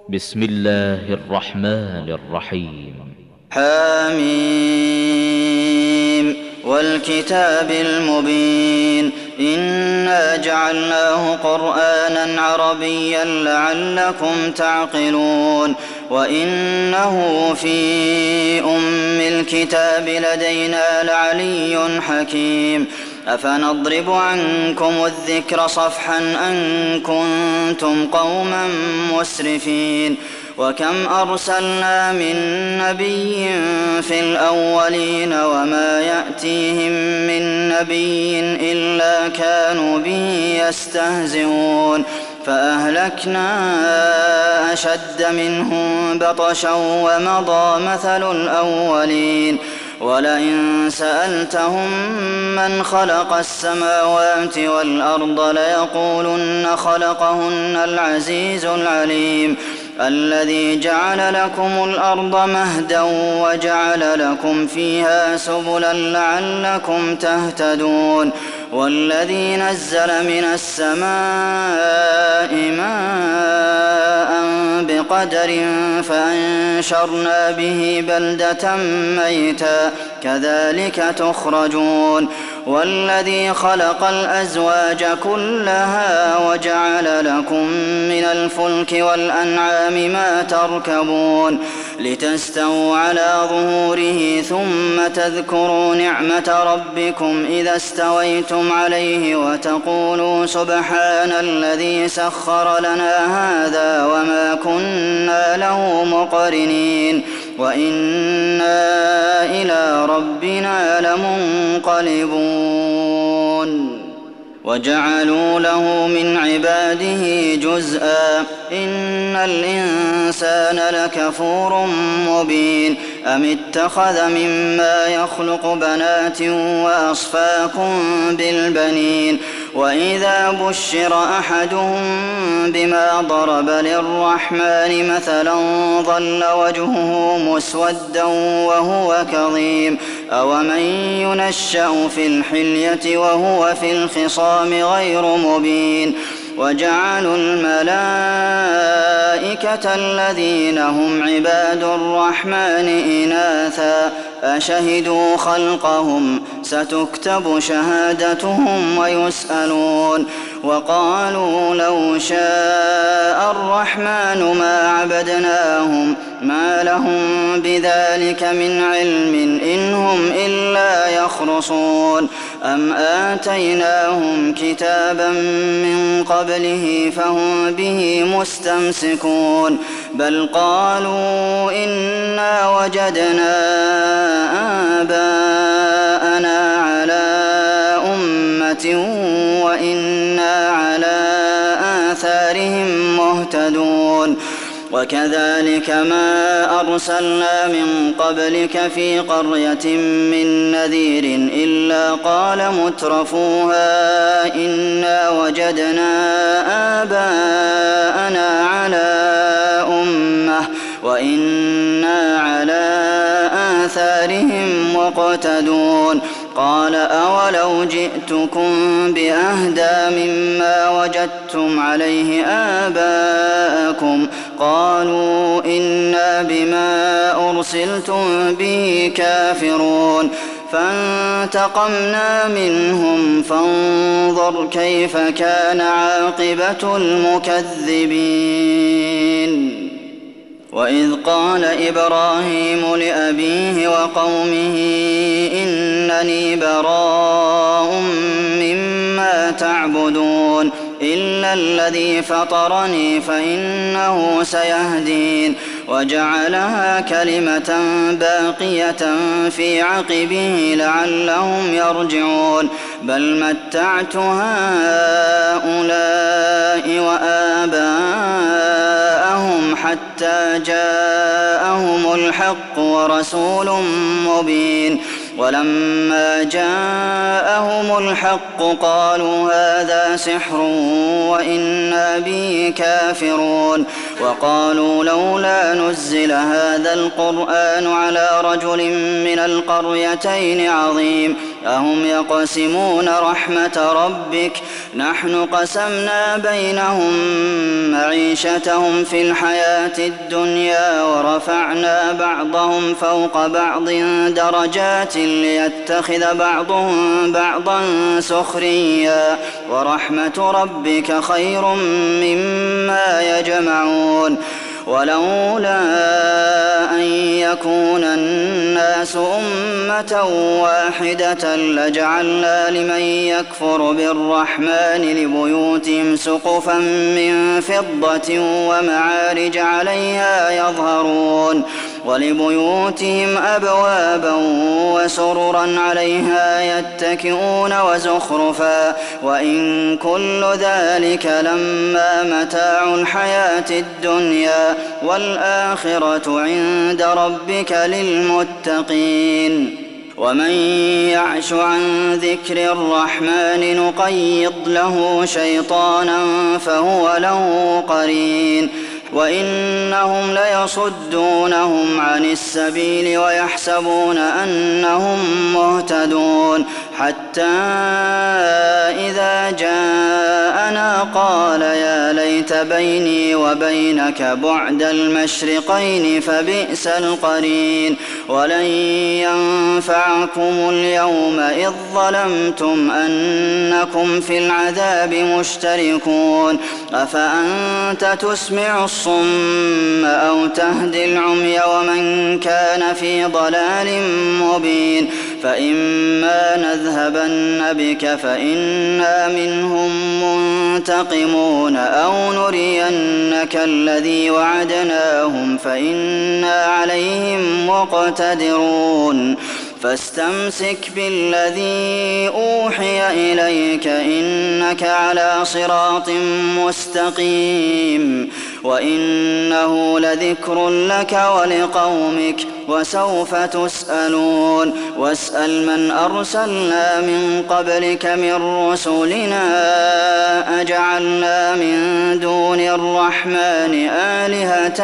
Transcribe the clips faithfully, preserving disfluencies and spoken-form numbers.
بسم الله الرحمن الرحيم. حميم والكتاب المبين إنا جعلناه قرآنا عربيا لعلكم تعقلون وإنه في أم الكتاب لدينا لعلي حكيم أفنضرب عنكم الذكر صفحا أن كنتم قوما مسرفين وكم أرسلنا من نبي في الأولين وما يأتيهم من نبي إلا كانوا به يستهزئون فأهلكنا أشد منهم بطشا ومضى مثل الأولين ولئن سألتهم من خلق السماوات والأرض ليقولن خلقهن العزيز العليم الذي جعل لكم الأرض مهدا وجعل لكم فيها سبلا لعلكم تهتدون والذي نزل من السماء ماء بقدر فأنشرنا به بلدة ميتا كذلك تخرجون والذي خلق الأزواج كلها وجعل لكم من الفلك والأنعام ما تركبون لتستووا على ظهوره ثم تذكروا نعمة ربكم إذا استويتم عليه وتقولوا سبحان الذي سخر لنا هذا وما كنا له مقرنين وإنا إلى ربنا لمنقلبون وجعلوا له من عباده جزءا إن الإنسان لكفور مبين أم اتخذ مما يخلق بنات وأصفاكم بالبنين وإذا بشر أحدهم بما ضرب للرحمن مثلا ظل وجهه مسودا وهو كظيم أومن ينشأ في الحلية وهو في الخصام غير مبين وجعلوا الملائكة الذين هم عباد الرحمن إناثا أشهدوا خلقهم ستكتب شهادتهم ويسألون وقالوا لو شاء الرحمن ما عبدناهم ما لهم بذلك من علم إن هم إلا يخرصون أم آتيناهم كتابا من قبله فهم به مستمسكون بل قالوا إنا وجدنا آباءنا على أمة وإنا على آثارهم مهتدون وكذلك ما أرسلنا من قبلك في قرية من نذير إلا قال مترفوها إنا وجدنا آباءنا على أمة وإنا على آثارهم مقتدون قال أولو جئتكم بأهدى مما وجدتم عليه آباءكم قالوا إنا بما أرسلتم به كافرون فانتقمنا منهم فانظر كيف كان عاقبة المكذبين وإذ قال إبراهيم لأبيه وقومه إنني براء مما تعبدون إلا الذي فطرني فإنه سيهدين وجعلها كلمة باقية في عقبه لعلهم يرجعون بل متعت هؤلاء وآباءهم حتى جاءهم الحق ورسول مبين ولما جاءهم الحق قالوا هذا سحر وإنا به كافرون وقالوا لولا نزل هذا القرآن على رجل من القريتين عظيم أهم يقسمون رحمة ربك نحن قسمنا بينهم معيشتهم في الحياة الدنيا ورفعنا بعضهم فوق بعض درجات ليتخذ بعضهم بعضا سخريا ورحمة ربك خير مما يجمعون ولولا أن يكون الناس أمة واحدة لجعلنا لمن يكفر بالرحمن لبيوتهم سقفا من فضة ومعارج عليها يظهرون ولبيوتهم أبوابا وسررا عليها يتكئون وزخرفا وإن كل ذلك لما متاع الحياة الدنيا والآخرة عند ربك للمتقين ومن يعش عن ذكر الرحمن نقيض له شيطانا فهو له قرين وإنهم ليصدونهم عن السبيل ويحسبون أنهم مهتدون حتى إذا جاءنا قال يا ليت بيني وبينك بعد المشرقين فبئس القرين ولن ينفعكم اليوم إذ ظلمتم أنكم في العذاب مشتركون أفأنت تسمع الصم أو تهدي العمي ومن كان في ضلال مبين فإما نذهبن بك فإنا منهم منتقمون أو نرينك الذي وعدناهم فإنا عليهم مقتدرون فاستمسك بالذي أوحي إليك إنك على صراط مستقيم وإنه لذكر لك ولقومك وسوف تسألون واسأل من أرسلنا من قبلك من رسلنا أجعلنا من دون الرحمن آلهة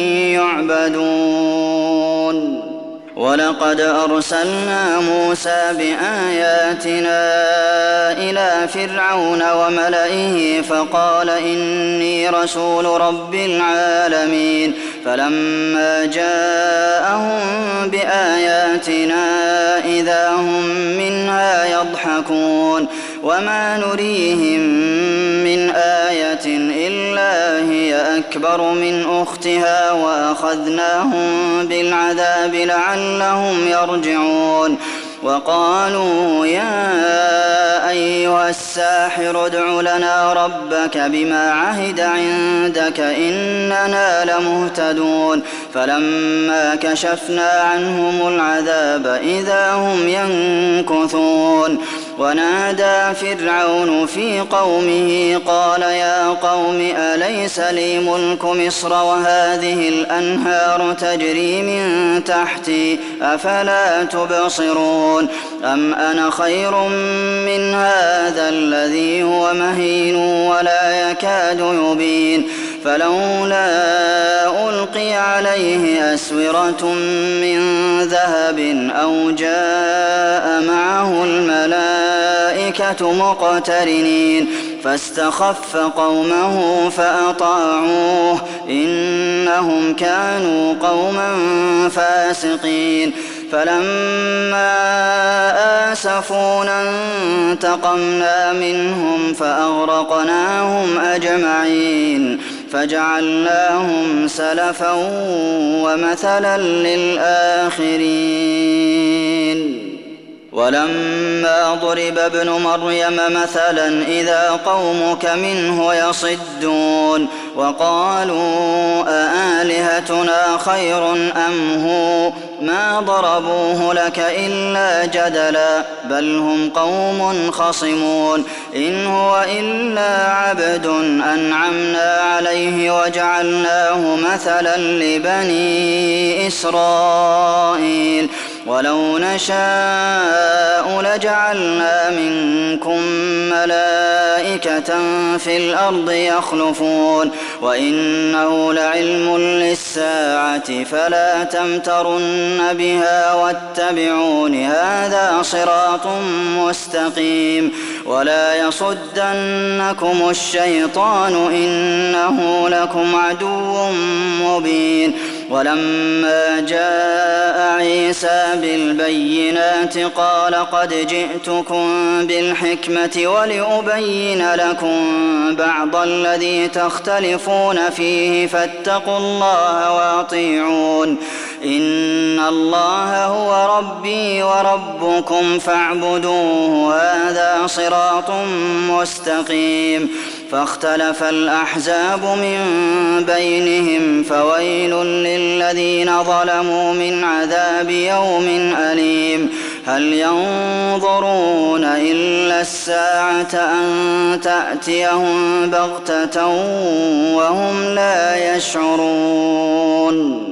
يعبدون ولقد أرسلنا موسى بآياتنا إلى فرعون وملئه فقال إني رسول رب العالمين فلما جاءهم بآياتنا إذا هم منها يضحكون وما نريهم من آية إلا هي أكبر من أختها وأخذناهم بالعذاب لعلهم يرجعون وقالوا يا أيها الساحر ادع لنا ربك بما عهد عندك إننا لمهتدون فلما كشفنا عنهم العذاب إذا هم ينكثون ونادى فرعون في قومه قال يا قوم أليس لي ملك مصر وهذه الأنهار تجري من تحتي أفلا تبصرون أم أنا خير من هذا الذي هو مهين ولا يكاد يبين فلولا ألقي عليه أسورة من ذهب أو جاء معه الملائكة مقترنين فاستخف قومه فأطاعوه إنهم كانوا قوما فاسقين فلما آسفونا انتقمنا منهم فأغرقناهم أجمعين فجعلناهم سلفا ومثلا للآخرين ولما ضرب ابن مريم مثلا إذا قومك منه يصدون وقالوا أآلهتنا خير أم هو ما ضربوه لك إلا جدلا بل هم قوم خصمون إن هو إلا عبد أنعمنا عليه وجعلناه مثلا لبني إسرائيل ولو نشاء لجعلنا منكم ملائكة في الأرض يخلفون وإنه لعلم للساعة الساعة فلا تمترن بها واتبعون هذا صراط مستقيم ولا يصدنكم الشيطان إنه لكم عدو مبين ولما جاء عيسى بالبينات قال قد جئتكم بالحكمة ولأبين لكم بعض الذي تختلفون فيه فاتقوا الله وأطيعون إن الله هو ربي وربكم فاعبدوه هذا صراط مستقيم فاختلف الأحزاب من بينهم فويل للذين ظلموا من عذاب يوم أليم هل ينظرون إلا الساعة أن تأتيهم بغتة وهم لا يشعرون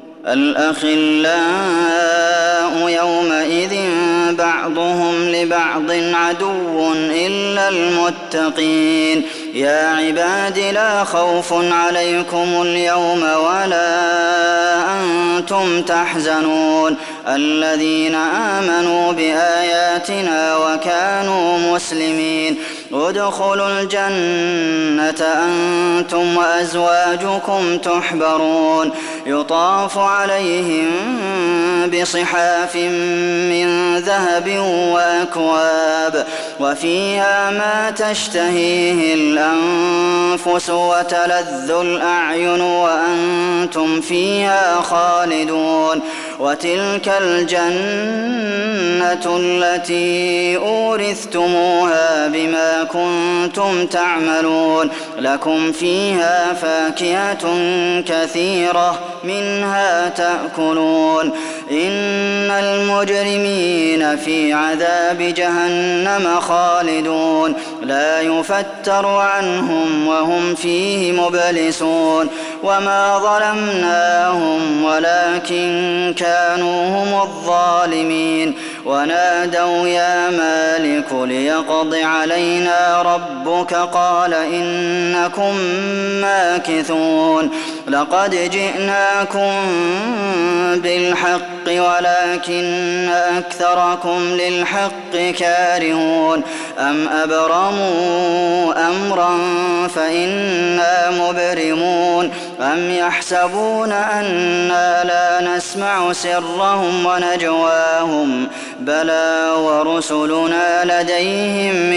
الأخلاء يومئذ بعضهم لبعض عدو إلا المتقين يا عباد لا خوف عليكم اليوم ولا أنتم تحزنون الذين آمنوا بآياتنا وكانوا مسلمين ادخلوا الجنة أنتم وأزواجكم تحبرون يطاف عليهم بصحاف من ذهب وأكواب وفيها ما تشتهيه الأنفس وتلذ الأعين وأنتم فيها خالدون وتلك الجنة التي أورثتموها بما كنتم تعملون لكم فيها فاكهة كثيرة منها تأكلون إن المجرمين في عذاب جهنم خالدون لا يفتر عنهم وهم فيه مبلسون وما ظلمناهم ولكن كانوا هم الظالمين ونادوا يا مالك ليقض علينا ربك قال إنكم ماكثون لقد جئناكم بالحق ولكن أكثركم للحق كارهون أم أبرموا أمرا فإنا مبرمون أم يحسبون أنا لا نسمع سرهم ونجواهم بلى ورسلنا لديهم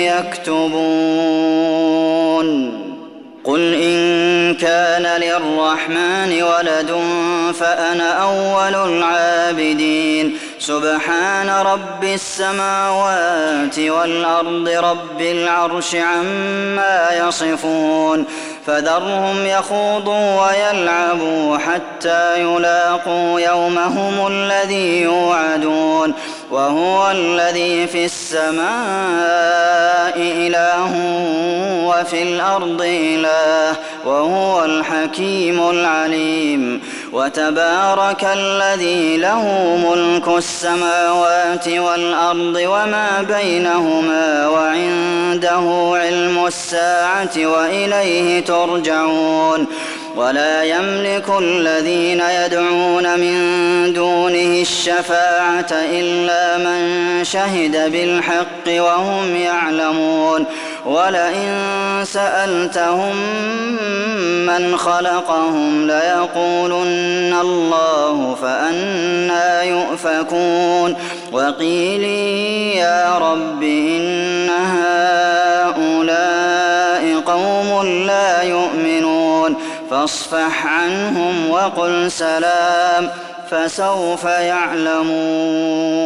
يكتبون قل إن كان للرحمن ولد فأنا أول العابدين سبحان رب السماوات والأرض رب العرش عما يصفون فذرهم يخوضوا ويلعبوا حتى يلاقوا يومهم الذي يوعدون وهو الذي في السماء إله وفي الأرض إله وهو الحكيم العليم وتبارك الذي له ملك السماوات والأرض وما بينهما وعنده علم الساعة وإليه ترجعون ولا يملك الذين يدعون من دونه الشفاعة إلا من شهد بالحق وهم يعلمون ولئن سألتهم من خلقهم ليقولن الله فأنى يؤفكون وقيلي يا رب إن هؤلاء قوم لا يؤمنون فاصفح عنهم وقل سلام فسوف يعلمون